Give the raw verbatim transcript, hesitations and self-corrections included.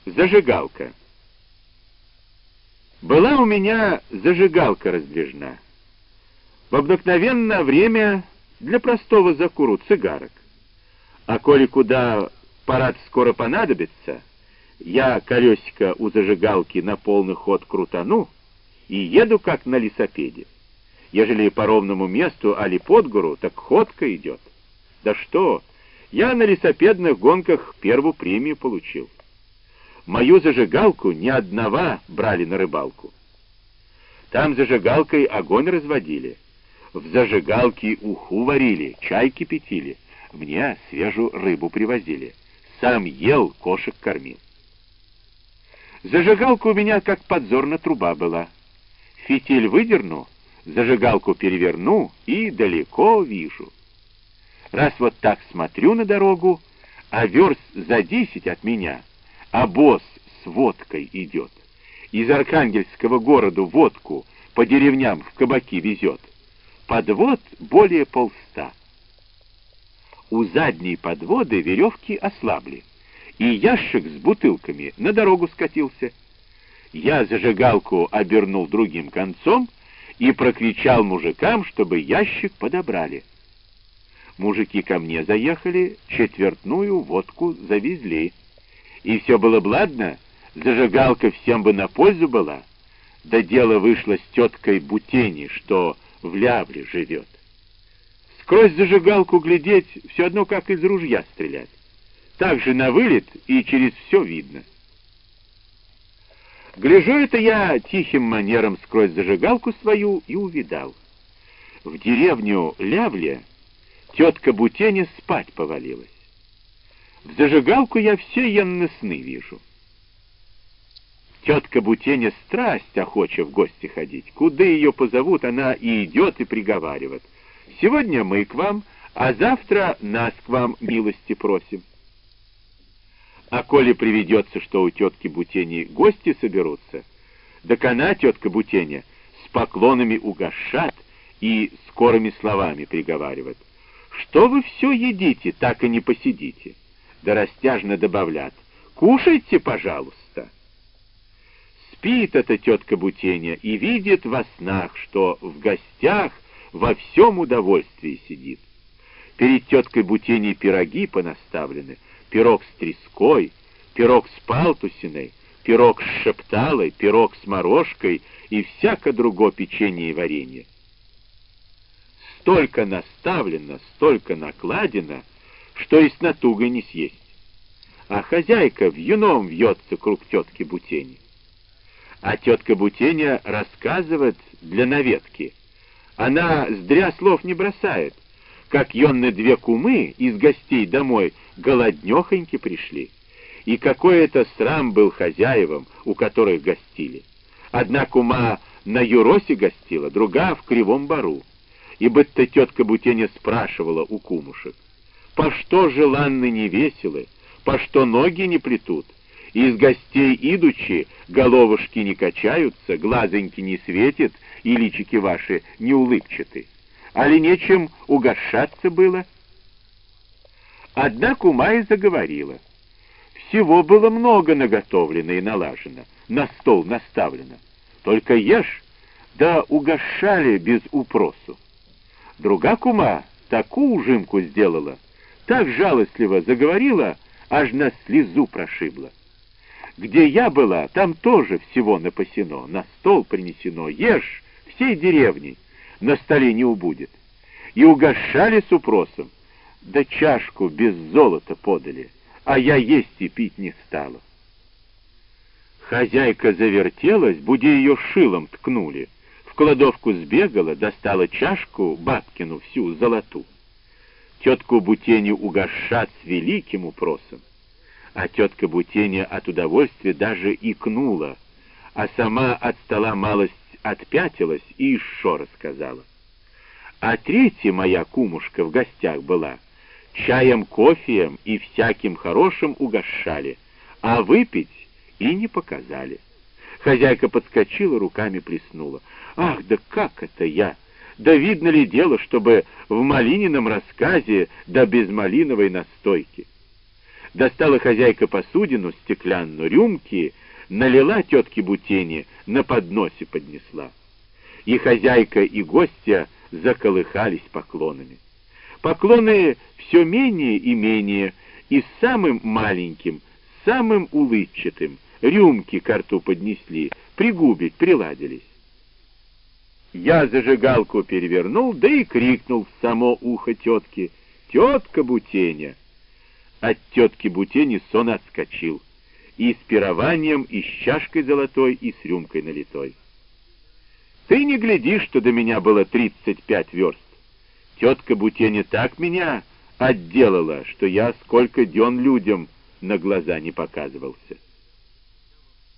Зажигалка. Была у меня зажигалка раздвижна. В обыкновенное время для простого закуру цигарок. А коли куда парад скоро понадобится, я колесико у зажигалки на полный ход крутану и еду как на лесопеде. Ежели по ровному месту, али под гору, так ходка идет. Да что, я на лесопедных гонках первую премию получил. Мою зажигалку ни одного брали на рыбалку. Там зажигалкой огонь разводили, в зажигалке уху варили, чай кипятили, мне свежую рыбу привозили, сам ел, кошек кормил. Зажигалка у меня как подзорная труба была. Фитиль выдерну, зажигалку переверну и далеко вижу. Раз вот так смотрю на дорогу, а верст за десять от меня обоз с водкой идет. Из Архангельского города водку по деревням в кабаки везет. Подвод более полста. У задней подводы веревки ослабли, и ящик с бутылками на дорогу скатился. Я зажигалку обернул другим концом и прокричал мужикам, чтобы ящик подобрали. Мужики ко мне заехали, четвертную водку завезли. И все было бладно, зажигалка всем бы на пользу была. Да дело вышло с теткой Бутени, что в Лявре живет. Сквозь зажигалку глядеть, все одно как из ружья стрелять. Так же на вылет и через все видно. Гляжу это я тихим манером сквозь зажигалку свою и увидал. В деревню Лявле тетка Бутеня спать повалилась. В зажигалку я все янны сны вижу. Тетка Бутеня страсть охоча в гости ходить. Куда ее позовут, она и идет, и приговаривает. Сегодня мы к вам, а завтра нас к вам милости просим. А коли приведется, что у тетки Бутени гости соберутся, так она, тетка Бутеня, с поклонами угощат и скорыми словами приговаривает. Что вы все едите, так и не посидите? Да растяжно добавлят. Кушайте, пожалуйста. Спит эта тетка Бутеня и видит во снах, что в гостях во всем удовольствии сидит. Перед теткой Бутеней пироги понаставлены, пирог с треской, пирог с палтусиной, пирог с шепталой, пирог с морожкой и всяко другое печенье и варенье. Столько наставлено, столько накладено, что и с натугой не съесть. А хозяйка вьюном вьется круг тетки Бутени. А тетка Бутеня рассказывает для наветки. Она зря слов не бросает, как ённы две кумы из гостей домой голоднёхоньки пришли. И какой это срам был хозяевам, у которых гостили. Одна кума на Юросе гостила, другая в Кривом Бару. И будто тетка Бутеня спрашивала у кумушек, по что желанны не веселы, по что ноги не плетут, из гостей идучи головушки не качаются, глазоньки не светят, и личики ваши не улыбчаты. Али нечем угощаться было? Одна кума и заговорила. Всего было много наготовлено и налажено, на стол наставлено. Только ешь, да угощали без упросу. Друга кума такую ужимку сделала, так жалостливо заговорила, аж на слезу прошибла. Где я была, там тоже всего напасено, на стол принесено, ешь всей деревней, на столе не убудет. И угощали с упросом, да чашку без золота подали, а я есть и пить не стала. Хозяйка завертелась, будто ее шилом ткнули. В кладовку сбегала, достала чашку бабкину всю золоту. Тетку Бутеню угощат с великим упросом. А тетка Бутеня от удовольствия даже икнула, а сама от стола малость отпятилась и еще рассказала. А третья моя кумушка в гостях была, чаем, кофеем и всяким хорошим угощали, а выпить и не показали. Хозяйка подскочила, руками плеснула. Ах, да как это я? Да видно ли дело, чтобы в малинином рассказе, да без малиновой настойки? Достала хозяйка посудину, стеклянную, рюмки, налила тетке Бутене, на подносе поднесла. И хозяйка, и гостья заколыхались поклонами. Поклоны все менее и менее, и самым маленьким, самым улыбчатым рюмки ко рту поднесли, пригубить приладились. Я зажигалку перевернул, да и крикнул в само ухо тетки: «Тетка Бутеня!» От тетки Бутени сон отскочил, и с пированием, и с чашкой золотой, и с рюмкой налитой. Ты не гляди, что до меня было тридцать пять верст. Тетка Бутеня так меня отделала, что я сколько дён людям на глаза не показывался.